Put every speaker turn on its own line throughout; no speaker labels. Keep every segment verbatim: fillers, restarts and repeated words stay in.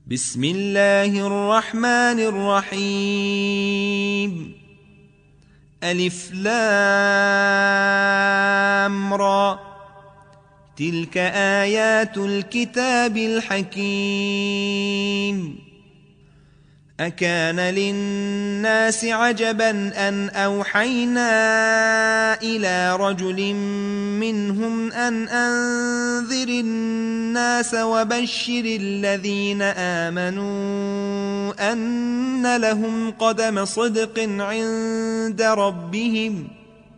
بسم الله الرحمن الرحيم. ألف لام را، تلك آيات الكتاب الحكيم. أكان للناس عجبا أن أوحينا إلى رجل منهم أن أنذر الناس وبشر الذين آمنوا أن لهم قدم صدق عند ربهم.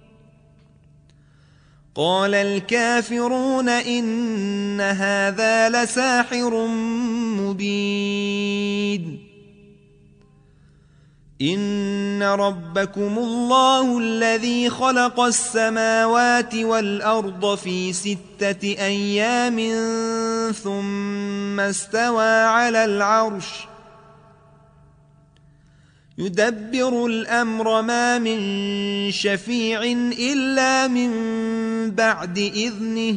قال الكافرون إن هذا لساحر مبين. إن ربكم الله الذي خلق السماوات والأرض في ستة أيام ثم استوى على العرش يدبر الأمر، ما من شفيع إلا من بعد إذنه.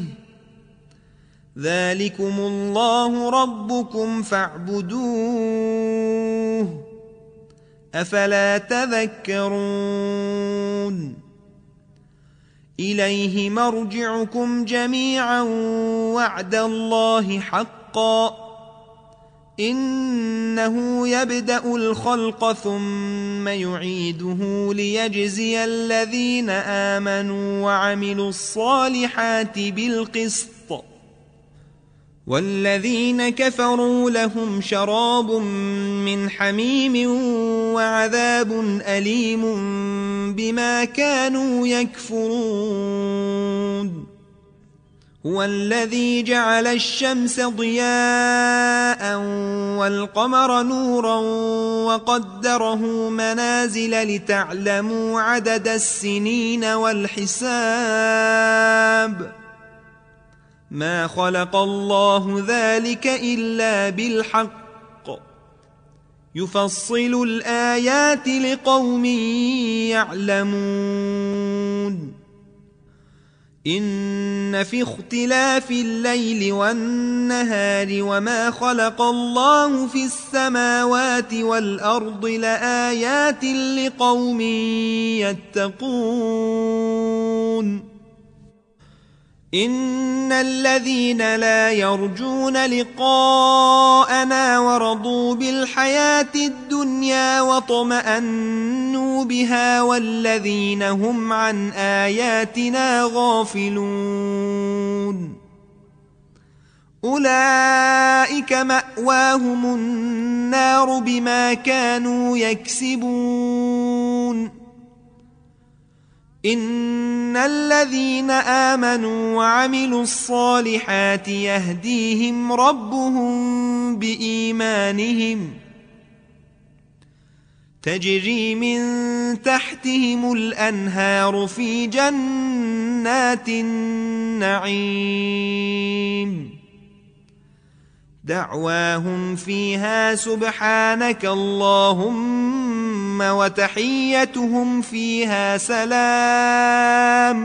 ذلكم الله ربكم فاعبدوه، أفلا تذكرون. إليه مرجعكم جميعا وعد الله حقا، إنه يبدأ الخلق ثم يعيده ليجزي الذين آمنوا وعملوا الصالحات بالقسط، والذين كفروا لهم شراب من حميم وعذاب أليم بما كانوا يكفرون. هو الذي جعل الشمس ضياء والقمر نورا وقدره منازل لتعلموا عدد السنين والحساب. ما خلق الله ذلك إلا بالحق، يفصل الآيات لقوم يعلمون. إن في اختلاف الليل والنهار وما خلق الله في السماوات والأرض لآيات لقوم يتقون. إن الذين لا يرجون لقاءنا ورضوا بالحياة الدنيا واطمأنوا بها والذين هم عن آياتنا غافلون أولئك مأواهم النار بما كانوا يكسبون. إن الذين آمنوا وعملوا الصالحات يهديهم ربهم بإيمانهم، تجري من تحتهم الأنهار في جنات النعيم. دعواهم فيها سبحانك اللهم وتحيتهم فيها سلام،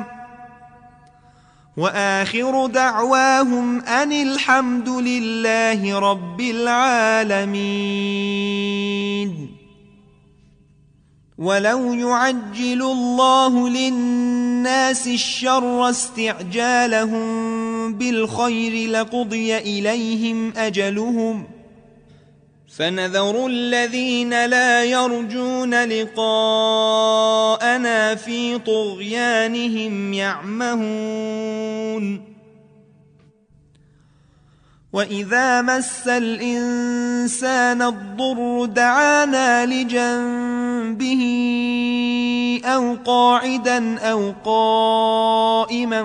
وآخر دعواهم أن الحمد لله رب العالمين. ولو يعجل الله للناس الشر استعجالهم بالخير لقضي إليهم أجلهم، فنذر الذين لا يرجون لقاءنا في طغيانهم يعمهون. وإذا مس الإنسان الضر دعانا لجنبه أو قاعدا أو قائما،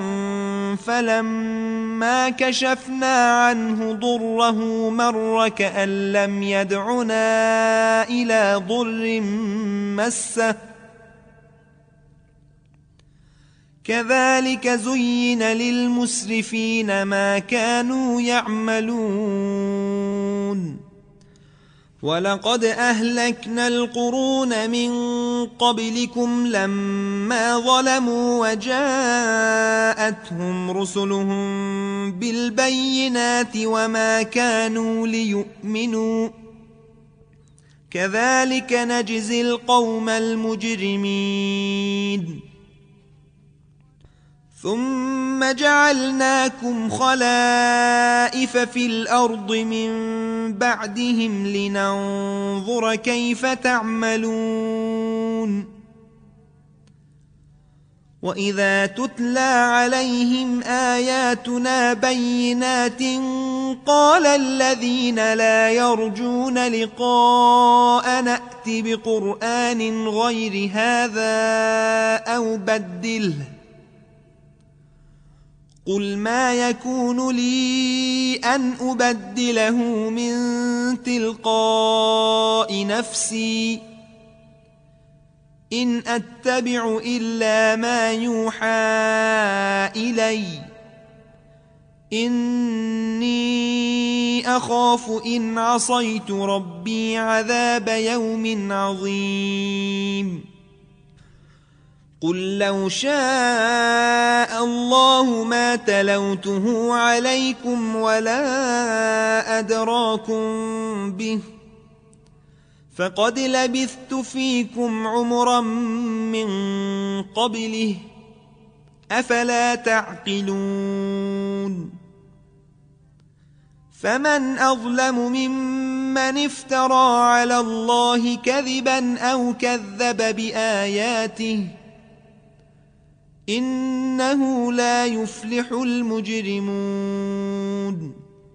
فلما كشفنا عنه ضره مر كأن لم يدعنا إلى ضر مسه. كذلك زين للمسرفين ما كانوا يعملون. ولقد أهلكنا القرون من قبلكم لما ظلموا وجاءتهم رسلهم بالبينات وما كانوا ليؤمنوا كذلك نجزي القوم المجرمين ثم جعلناكم خلائف في الأرض من بعدهم لننظر كيف تعملون وإذا تتلى عليهم آياتنا بينات قال الذين لا يرجون لقاء نأت بقرآن غير هذا أو بدله قل ما يكون لي أن أبدله من تلقاء نفسي إن أتبع إلا ما يوحى إلي إني أخاف إن عصيت ربي عذاب يوم عظيم قل لو شاء الله ما تلوته عليكم ولا أدراكم به فقد لبثت فيكم عمرا من قبله أفلا تعقلون فمن أظلم ممن افترى على الله كذبا أو كذب بآياته إنه لا يفلح المجرمون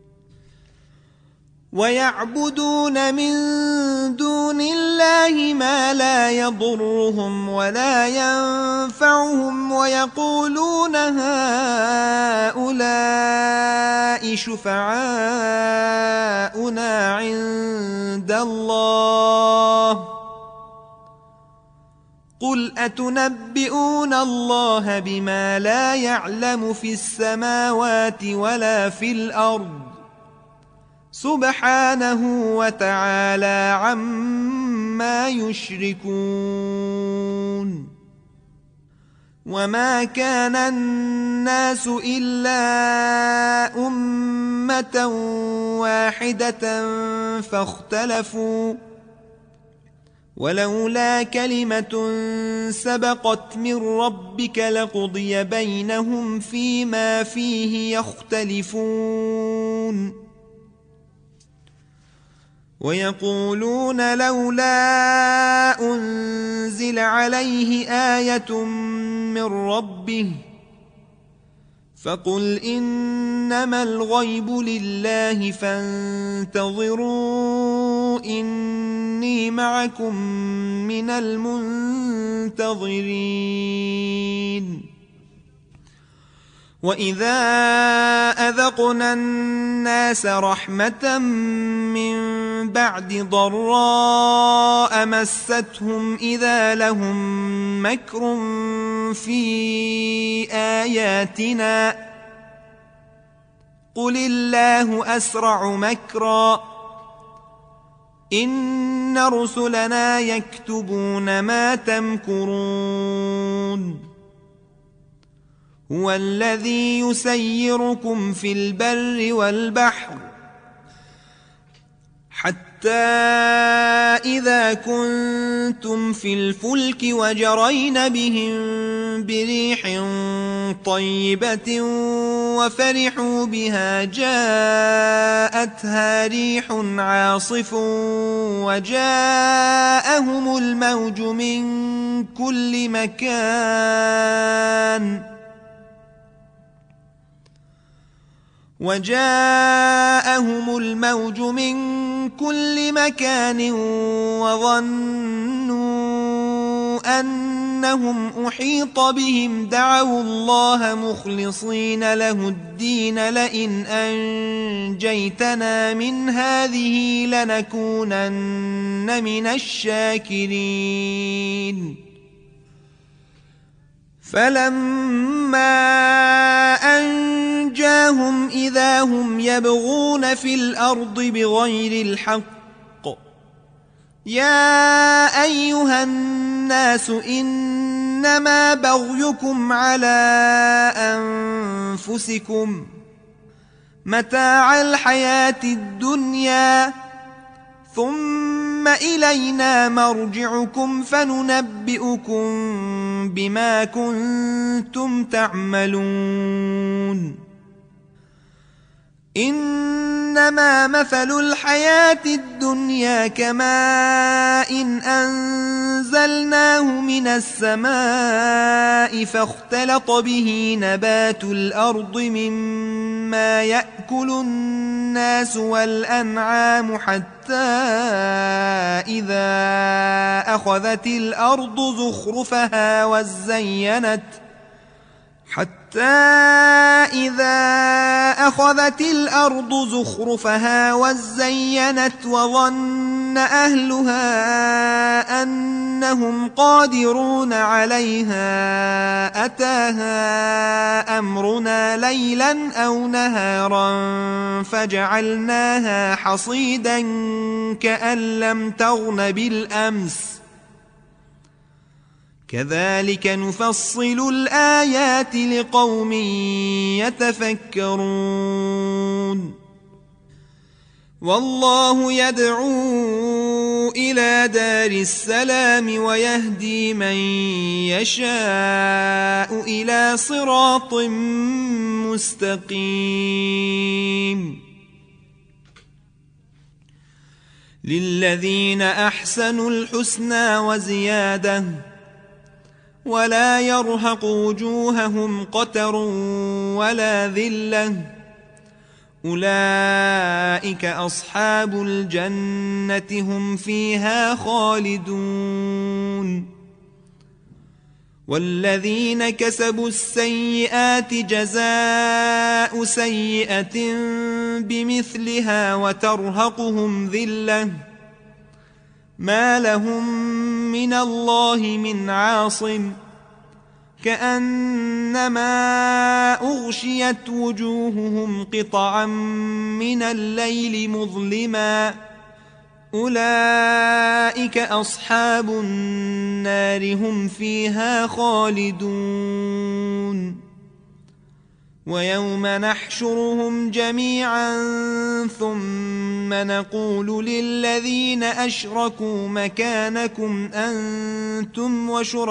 ويعبدون من دون الله ما لا يضرهم ولا ينفعهم ويقولون هؤلاء شفعاؤنا عند الله قل أتنبئون الله بما لا يعلم في السماوات ولا في الأرض سبحانه وتعالى عما يشركون وما كان الناس إلا أمة واحدة فاختلفوا ولولا كلمة سبقت من ربك لقضي بينهم فيما فيه يختلفون ويقولون لولا أنزل عليه آية من ربه فقل إنما الغيب لله فانتظروا إني معكم من المنتظرين وإذا أذقنا الناس رحمة من بعد ضراء مستهم إذا لهم مكر في آياتنا قل الله أسرع مكرا إن رسلنا يكتبون ما تمكرون هو الذي يسيركم في البر والبحر حتى إذا كنتم في الفلك وجرين بهم بريح طيبة وفرحوا بها جاءتها ريح عاصف وجاءهم الموج من كل مكان وجاءهم الموج من كل مكان وظنوا أنهم أحيط بهم دعوا الله مخلصين له الدين لئن أنجيتنا من هذه لنكونن من الشاكرين فلما أنجاهم إذا هم يبغون في الأرض بغير الحق يا أيها الناس إنما بغيكم على أنفسكم متاع الحياة الدنيا ثم إلينا مرجعكم فننبئكم بما كنتم تعملون إنما مثل الحياة الدنيا كماء إن أنزلناه من السماء فاختلط به نبات الأرض مما يأكل الناس والأنعام حتى إذا أخذت الأرض زخرفها وزينت حتى إذا أخذت الأرض زخرفها وزينت وظن أهلها أنهم قادرون عليها أتاها أمرنا ليلا أو نهارا فجعلناها حصيدا كأن لم تغن بالأمس كذلك نفصل الآيات لقوم يتفكرون والله يدعو إلى دار السلام ويهدي من يشاء إلى صراط مستقيم للذين أحسنوا الحسنى وزيادة ولا يرهق وجوههم قتر ولا ذلة أولئك أصحاب الجنة هم فيها خالدون والذين كسبوا السيئات جزاء سيئة بمثلها وترهقهم ذلة ما لهم من الله من عاصم كأنما أغشيت وجوههم قطعا من الليل مظلما أولئك أصحاب النار هم فيها خالدون ويوم نحشرهم جميعا ثم نقول للذين أشركوا مكانكم أنتم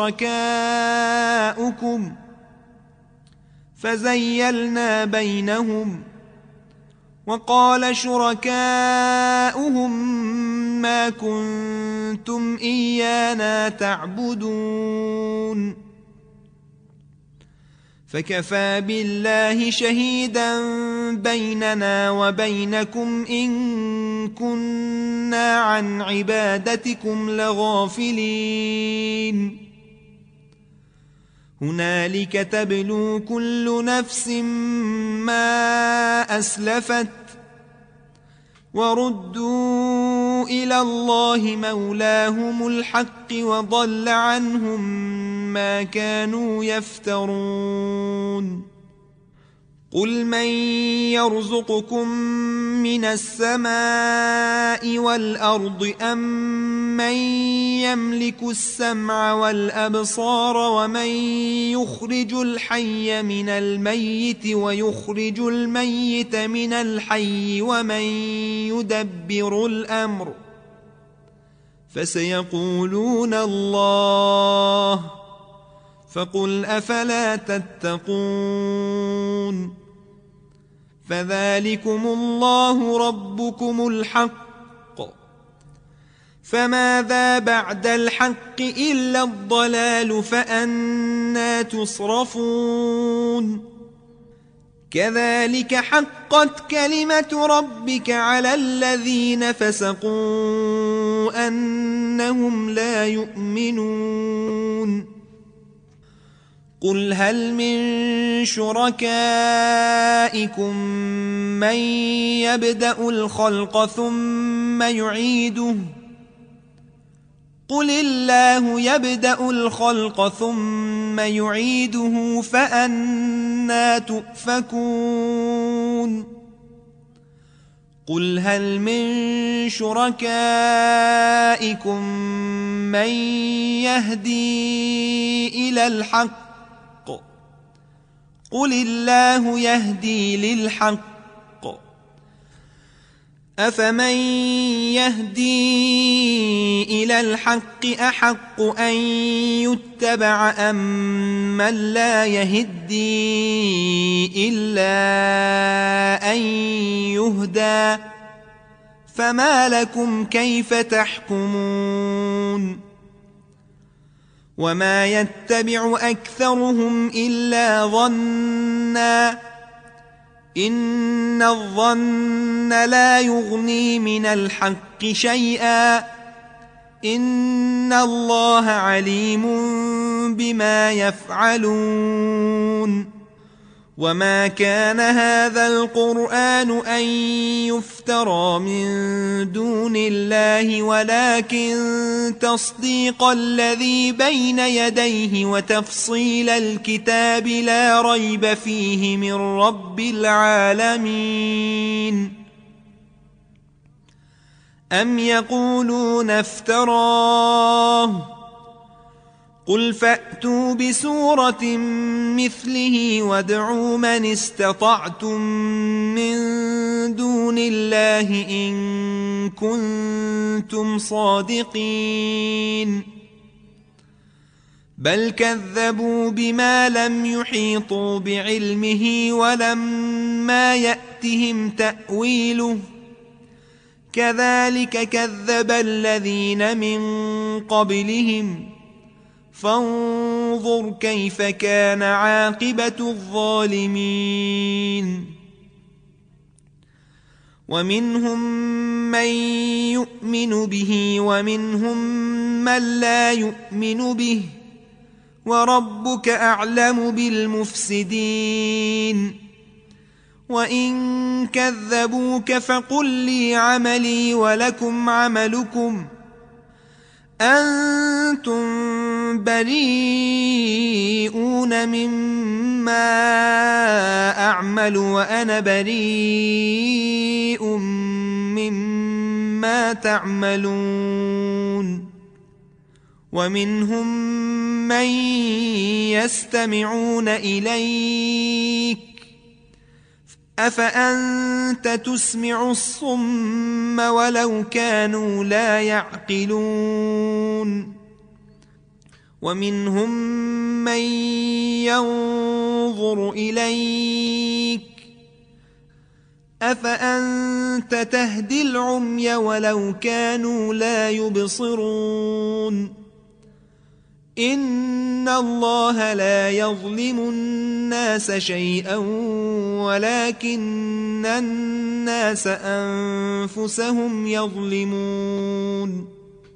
وشركاؤكم فزيلنا بينهم وقال شركاؤهم ما كنتم إيانا تعبدون فكفى بالله شهيدا بيننا وبينكم إن كنا عن عبادتكم لغافلين هنالك تبلو كل نفس ما أسلفت وردوا إلى الله مولاهم الحق وضل عنهم ما كانوا يفترون قل من يرزقكم من السماء والأرض أم من يملك السمع والأبصار ومن يخرج الحي من الميت ويخرج الميت من الحي ومن يدبر الأمر فسيقولون الله فقل أفلا تتقون فذلكم الله ربكم الحق فماذا بعد الحق إلا الضلال فأنى تصرفون كذلك حقت كلمة ربك على الذين فسقوا أنهم لا يؤمنون قل هل من شركائكم من يبدأ الخلق ثم يعيده قل الله يبدأ الخلق ثم يعيده فأنى تؤفكون قل هل من شركائكم من يهدي إلى الحق قل الله يهدي للحق أفمن يهدي إلى الحق أحق أن يتبع أم من لا يهدي إلا أن يهدى فما لكم كيف تحكمون وما يتبع أكثرهم إلا ظنًّا إن الظن لا يغني من الحق شيئا إن الله عليم بما يفعلون وما كان هذا القرآن أن يفترى من دون الله ولكن تصديق الذي بين يديه وتفصيل الكتاب لا ريب فيه من رب العالمين أم يقولون افتراه قل فأتوا بسورة مثله وادعوا من استطعتم من دون الله إن كنتم صادقين بل كذبوا بما لم يحيطوا بعلمه ولما يأتهم تأويله كذلك كذب الذين من قبلهم فانظر كيف كان عاقبة الظالمين ومنهم من يؤمن به ومنهم من لا يؤمن به وربك أعلم بالمفسدين وإن كذبوك فقل لي عملي ولكم عملكم أنتم بريئون مما أعمل وأنا بريء مما تعملون ومنهم من يستمعون إليك أفأنت تسمع الصم ولو كانوا لا يعقلون ومنهم من ينظر إليك أفأنت تهدي العمي ولو كانوا لا يبصرون إن الله لا يظلم الناس شيئا ولكن الناس أنفسهم يظلمون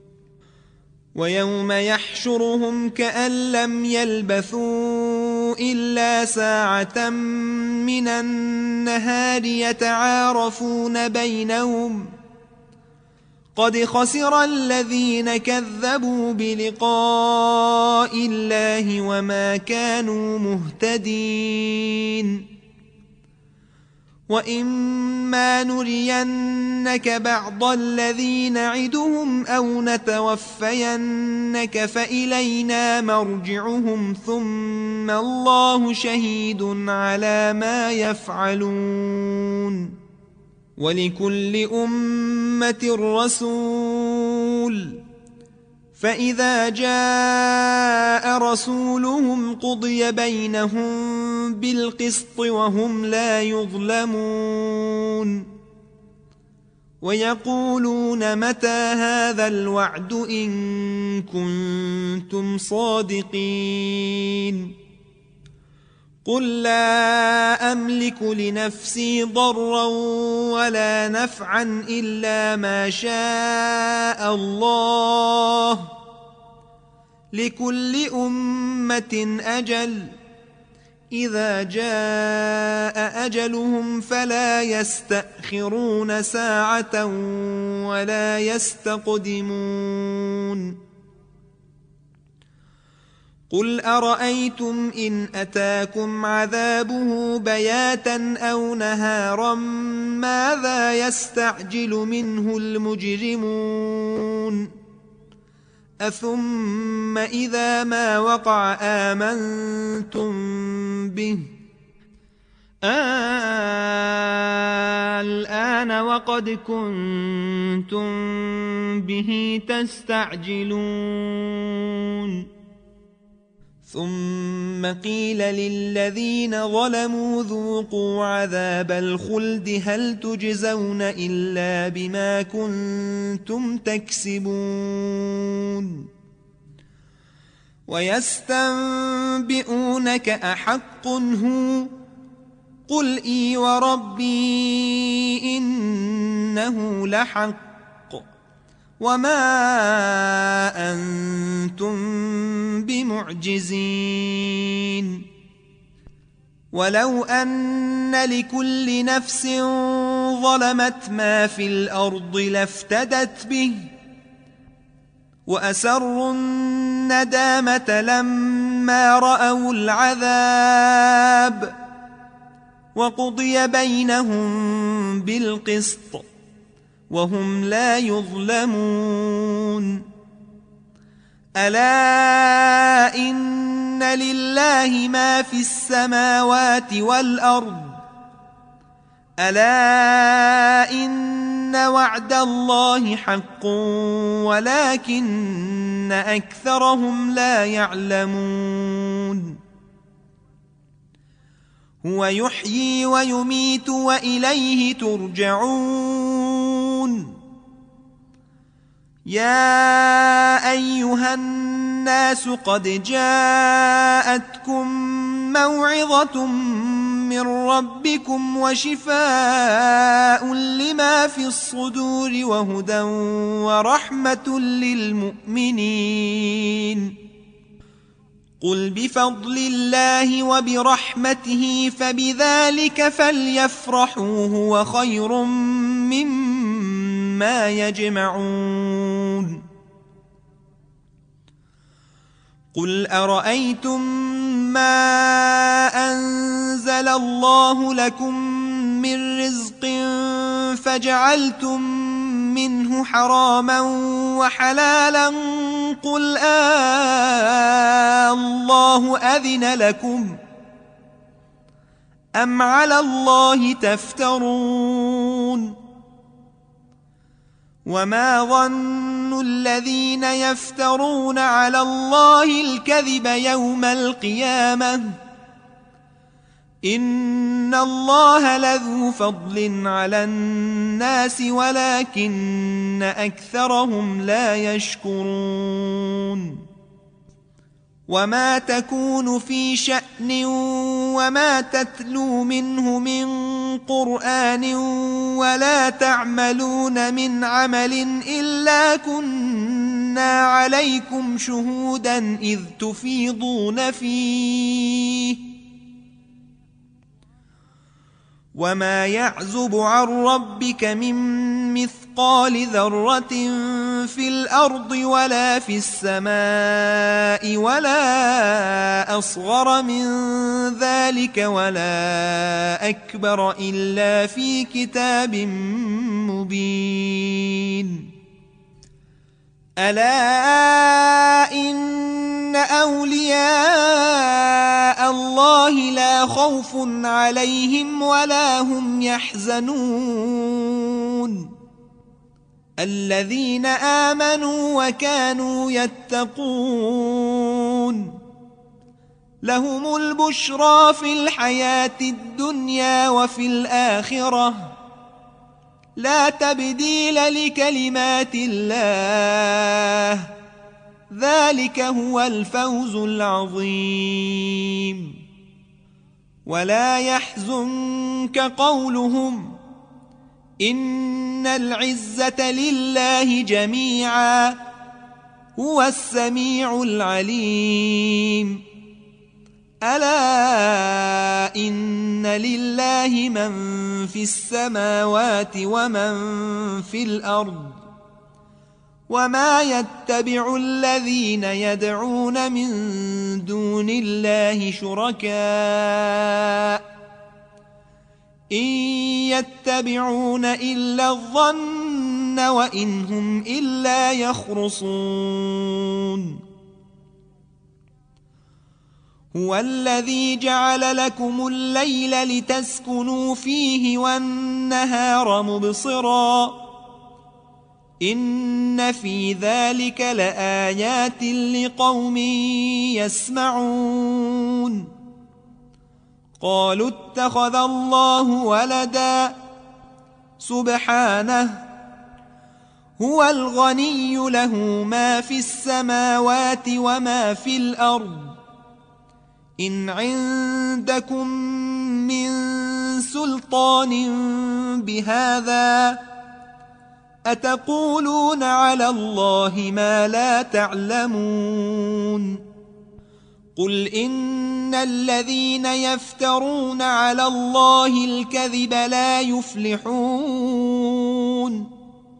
ويوم يحشرهم كأن لم يلبثوا إلا ساعة من النهار يتعارفون بينهم قد خسر الذين كذبوا بلقاء الله وما كانوا مهتدين وإما نرينك بعض الذي نعدهم أو نتوفينك فإلينا مرجعهم ثم الله شهيد على ما يفعلون ولكل أمة رسول فإذا جاء رسولهم قضي بينهم بالقسط وهم لا يظلمون ويقولون متى هذا الوعد إن كنتم صادقين قل لا أملك لنفسي ضرا ولا نفعا إلا ما شاء الله لكل أمة أجل إذا جاء أجلهم فلا يستأخرون ساعة ولا يستقدمون قل أرأيتم إن أتاكم عذابه بياتا أو نهارا ماذا يستعجل منه المجرمون أثم إذا ما وقع آمنتم به الآن وقد كنتم به تستعجلون ثم قيل للذين ظلموا ذوقوا عذاب الخلد هل تجزون إلا بما كنتم تكسبون ويستنبئونك أحق هو قل إي وربي إنه لحق وما أنتم بمعجزين ولو أن لكل نفس ظلمت ما في الأرض لافتدت به وأسروا الندامة لما رأوا العذاب وقضي بينهم بالقسط وهم لا يظلمون ألا إن لله ما في السماوات والأرض ألا إن وعد الله حق ولكن أكثرهم لا يعلمون هو يحيي ويميت وإليه ترجعون يا أيها الناس قد جاءتكم موعظة من ربكم وشفاء لما في الصدور وهدى ورحمة للمؤمنين قل بفضل الله وبرحمته فبذلك فليفرحوا هو خير مما يجمعون قل أرأيتم ما أنزل الله لكم من رزق فجعلتم منه حراما وحلالا قل آه الله أذن لكم أم على الله تفترون وما ظن الذين يفترون على الله الكذب يوم القيامة إن الله لذو فضل على الناس ولكن أكثرهم لا يشكرون وما تكون في شأن وما تتلو منه من قرآن ولا تعملون من عمل إلا كنا عليكم شهودا إذ تفيضون فيه وما يعزب عن ربك من مثقال ذرة في الأرض ولا في السماء ولا أصغر من ذلك ولا أكبر إلا في كتاب مبين ألا إن أولياء الله لا خوف عليهم ولا هم يحزنون الذين آمنوا وكانوا يتقون لهم البشرى في الحياة الدنيا وفي الآخرة لا تبديل لكلمات الله ذلك هو الفوز العظيم ولا يحزنك قولهم إن العزة لله جميعا هو السميع العليم ألا إن لله من في السماوات ومن في الأرض وما يتبع الذين يدعون من دون الله شركاء إن يتبعون إلا الظن وإن هم إلا يخرصون هو الذي جعل لكم الليل لتسكنوا فيه والنهار مبصرا إن في ذلك لآيات لقوم يسمعون قالوا اتخذ الله ولدا سبحانه هو الغني له ما في السماوات وما في الأرض إن عندكم من سلطان بهذا أتقولون على الله ما لا تعلمون قل إن الذين يفترون على الله الكذب لا يفلحون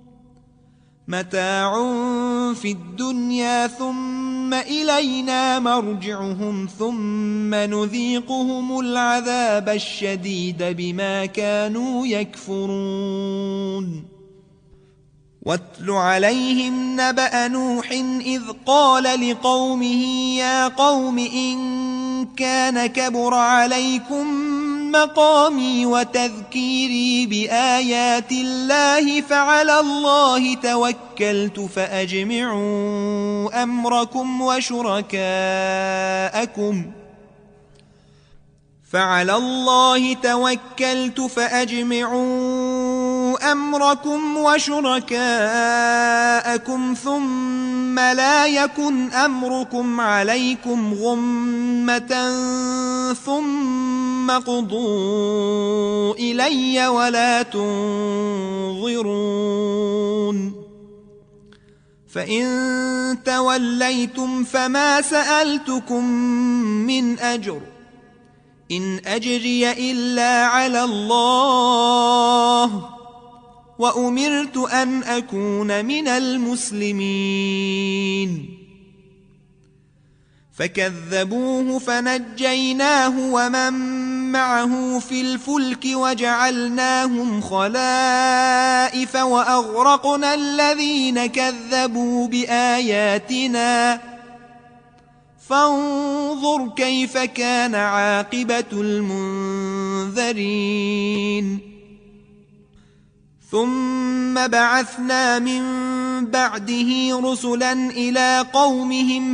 متاع في الدنيا ثم إلينا مرجعهم ثم نذيقهم العذاب الشديد بما كانوا يكفرون واتل عليهم نبأ نوح إذ قال لقومه يا قوم إن كان كبر عليكم مقامي وتذكيري بآيات الله فعلى الله توكلت فأجمعوا أمركم وشركاءكم فعلى الله توكلت فأجمعوا أمركم وشركاءكم ثم لا يكن أمركم عليكم غمة ثم قضوا إلي ولا تنظرون فإن توليتم فما سألتكم من أجر إن أجري إلا على الله وأمرت أن أكون من المسلمين فكذبوه فنجيناه ومن معه في الفلك وجعلناهم خلائف وأغرقنا الذين كذبوا بآياتنا فانظر كيف كان عاقبة المنذرين ثم بعثنا من بعده رسلا إلى قومهم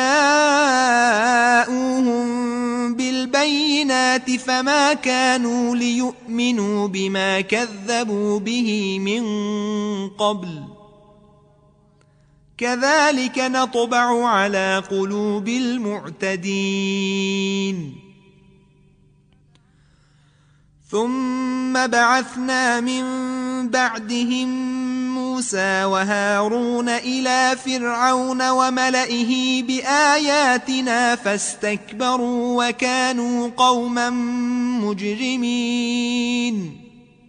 فجاءوهم بالبينات فما كانوا ليؤمنوا بما كذبوا به من قبل كذلك نطبع على قلوب المعتدين ثم بعثنا من بعدهم موسى وهارون إلى فرعون وملئه بآياتنا فاستكبروا وكانوا قوما مجرمين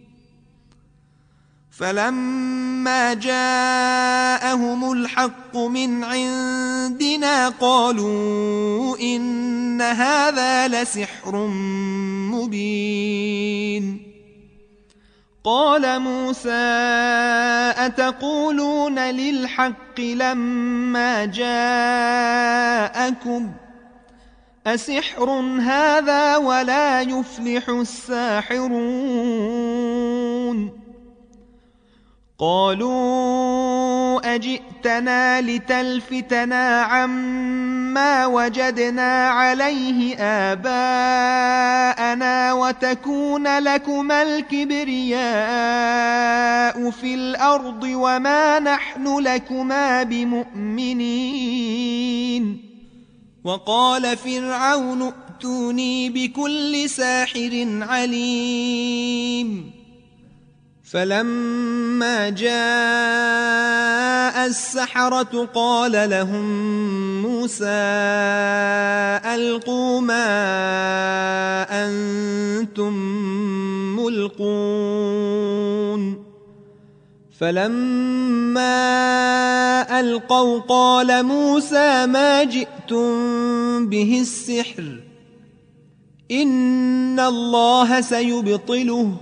فلما جاءهم الحق من عندنا قالوا إن هذا لسحر مبين قال موسى أتقولون للحق لما جاءكم أسحر هذا ولا يفلح الساحرون قالوا أجئتنا لتلفتنا عما وجدنا عليه آباءنا وتكون لكما الكبرياء في الأرض وما نحن لكما بمؤمنين وقال فرعون ائتوني بكل ساحر عليم فلما جاء السحرة قال لهم موسى ألقوا ما أنتم ملقون فلما ألقوا قال موسى ما جئتم به السحر إن الله سيبطله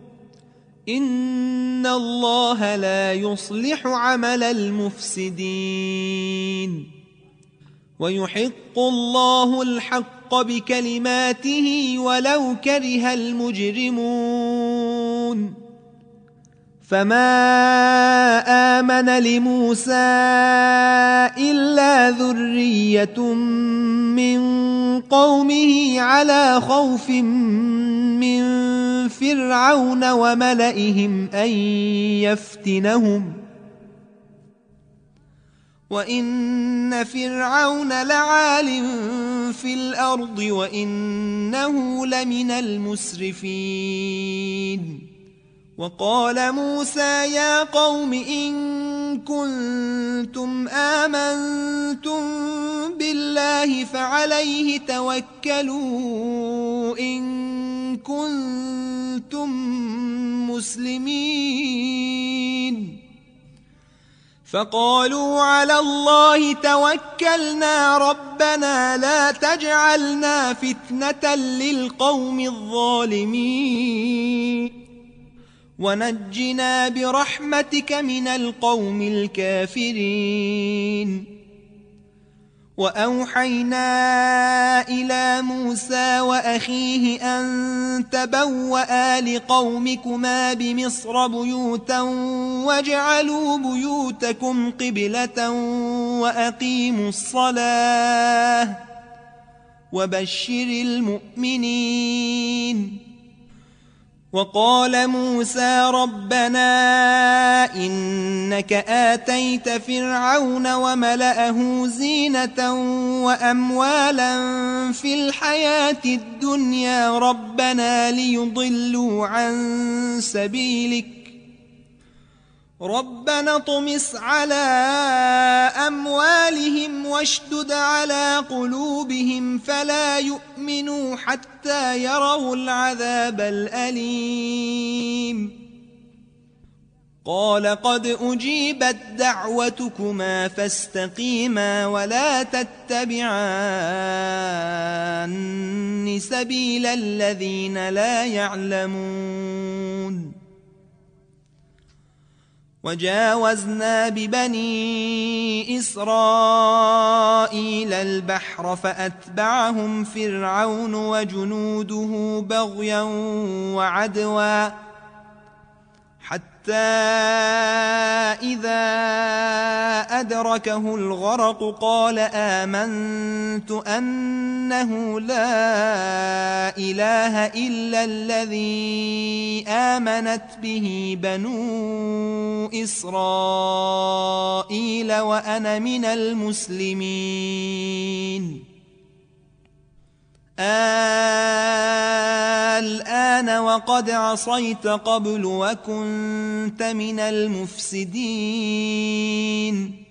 إن الله لا يصلح عمل المفسدين ويحق الله الحق بكلماته ولو كره المجرمون فما آمن لموسى إلا ذرية من قومه على خوف من فرعون وملئهم أن يفتنهم وإن فرعون لعال في الأرض وإنه لمن المسرفين وقال موسى يا قوم إن كنتم آمنتم بالله فعليه توكلوا إن كنتم مسلمين فقالوا على الله توكلنا ربنا لا تجعلنا فتنة للقوم الظالمين ونجنا برحمتك من القوم الكافرين وأوحينا إلى موسى وأخيه أن تبوأ لقومكما بمصر بيوتا واجعلوا بيوتكم قبلة وأقيموا الصلاة وبشر المؤمنين وقال موسى ربنا إنك آتيت فرعون وملأه زينة وأموالا في الحياة الدنيا ربنا ليضلوا عن سبيلك ربنا اطمس على أموالهم واشدد على قلوبهم فلا يؤمنوا حتى يروا العذاب الأليم قال قد أجيبت دعوتكما فاستقيما ولا تتبعان سبيل الذين لا يعلمون وجاوزنا ببني إسرائيل البحر فأتبعهم فرعون وجنوده بغيا وعدوا حتى إذا أدركه الغرق قال آمنت أنه لا إله إلا الذي آمنت به بنو إسرائيل وأنا من المسلمين الآن وقد عصيت قبل وكنت من المفسدين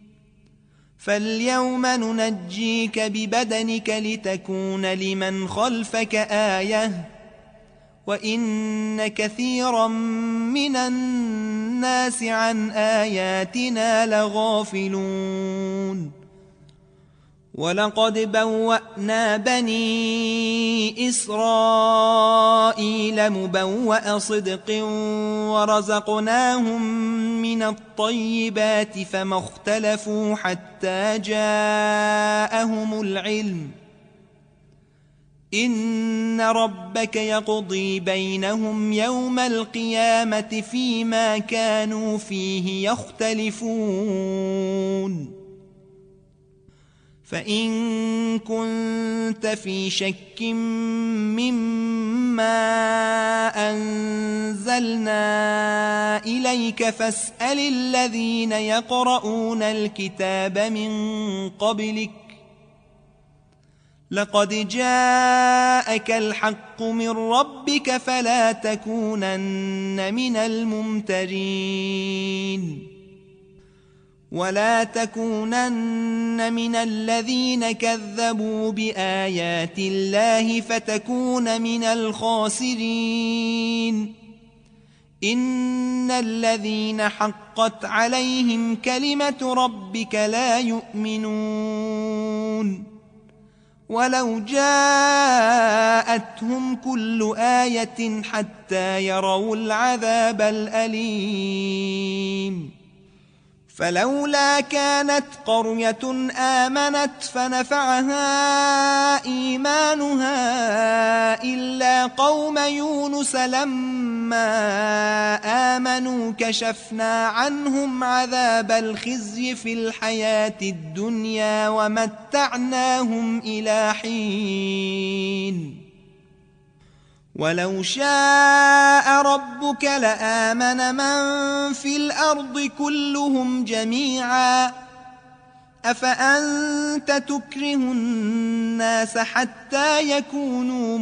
فاليوم ننجيك ببدنك لتكون لمن خلفك آية وإن كثيرا من الناس عن آياتنا لغافلون ولقد بوأنا بني إسرائيل مبوأ صدق ورزقناهم من الطيبات فما اختلفوا حتى جاءهم العلم إن ربك يقضي بينهم يوم القيامة فيما كانوا فيه يختلفون فإن كنت في شك مما أنزلنا إليك فاسأل الذين يقرؤون الكتاب من قبلك لقد جاءك الحق من ربك فلا تكونن من الممترين ولا تكونن من الذين كذبوا بآيات الله فتكون من الخاسرين إن الذين حقت عليهم كلمة ربك لا يؤمنون ولو جاءتهم كل آية حتى يروا العذاب الأليم فلولا كانت قرية آمنت فنفعها إيمانها إلا قوم يونس لما آمنوا كشفنا عنهم عذاب الخزي في الحياة الدنيا ومتعناهم إلى حين ولو شاء ربك لآمن من في الأرض كلهم جميعا أفأنت تكره الناس حتى يكونوا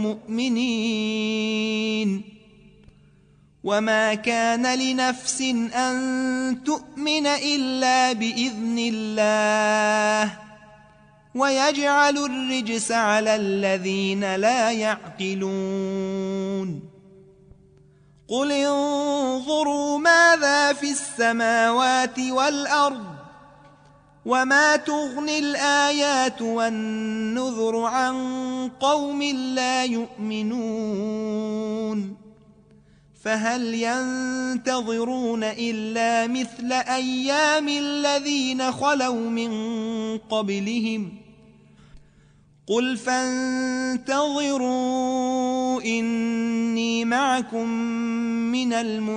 مؤمنين وما كان لنفس أن تؤمن إلا بإذن الله ويجعل الرجس على الذين لا يعقلون قل انظروا ماذا في السماوات والأرض وما تغني الآيات والنذر عن قوم لا يؤمنون فهل ينتظرون إلا مثل أيام الذين خلوا من قبلهم قل فانتظروا إني معكم من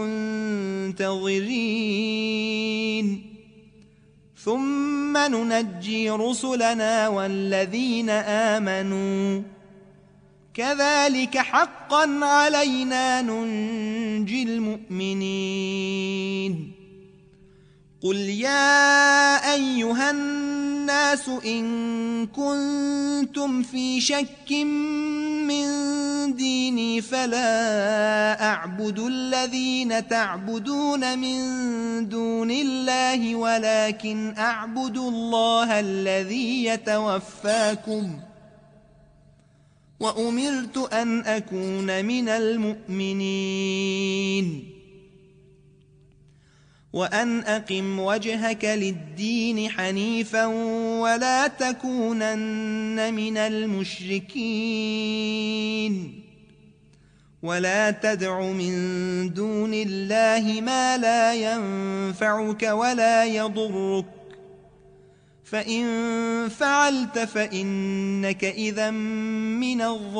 المنتظرين ثم ننجي رسلنا والذين آمنوا كذلك حقا علينا ننجي المؤمنين قل يا أيها الناس إن كنتم في شك من ديني فلا أعبد الذين تعبدون من دون الله ولكن أعبد الله الذي يتوفاكم وأمرت أن أكون من المؤمنين وأن أقم وجهك للدين حنيفا ولا تكونن من المشركين ولا تدع من دون الله ما لا ينفعك ولا يضرك فإن فعلت فإنك إذا من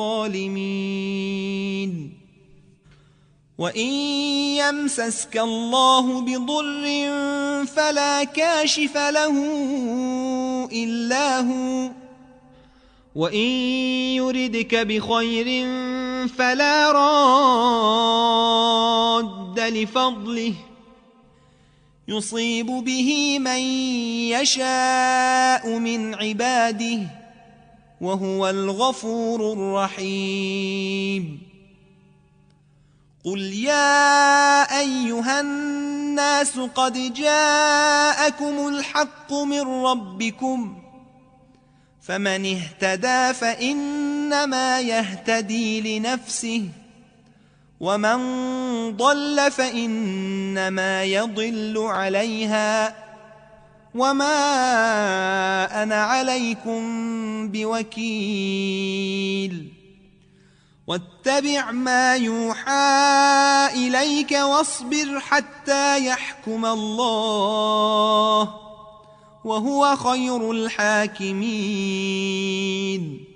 الظالمين وإن يمسسك الله بضر فلا كاشف له إلا هو وإن يردك بخير فلا راد لفضله يصيب به من يشاء من عباده وهو الغفور الرحيم قل يا أيها الناس قد جاءكم الحق من ربكم فمن اهتدى فإنما يهتدي لنفسه ومن ضل فإنما يضل عليها وما أنا عليكم بوكيل واتبع ما يوحى إليك واصبر حتى يحكم الله وهو خير الحاكمين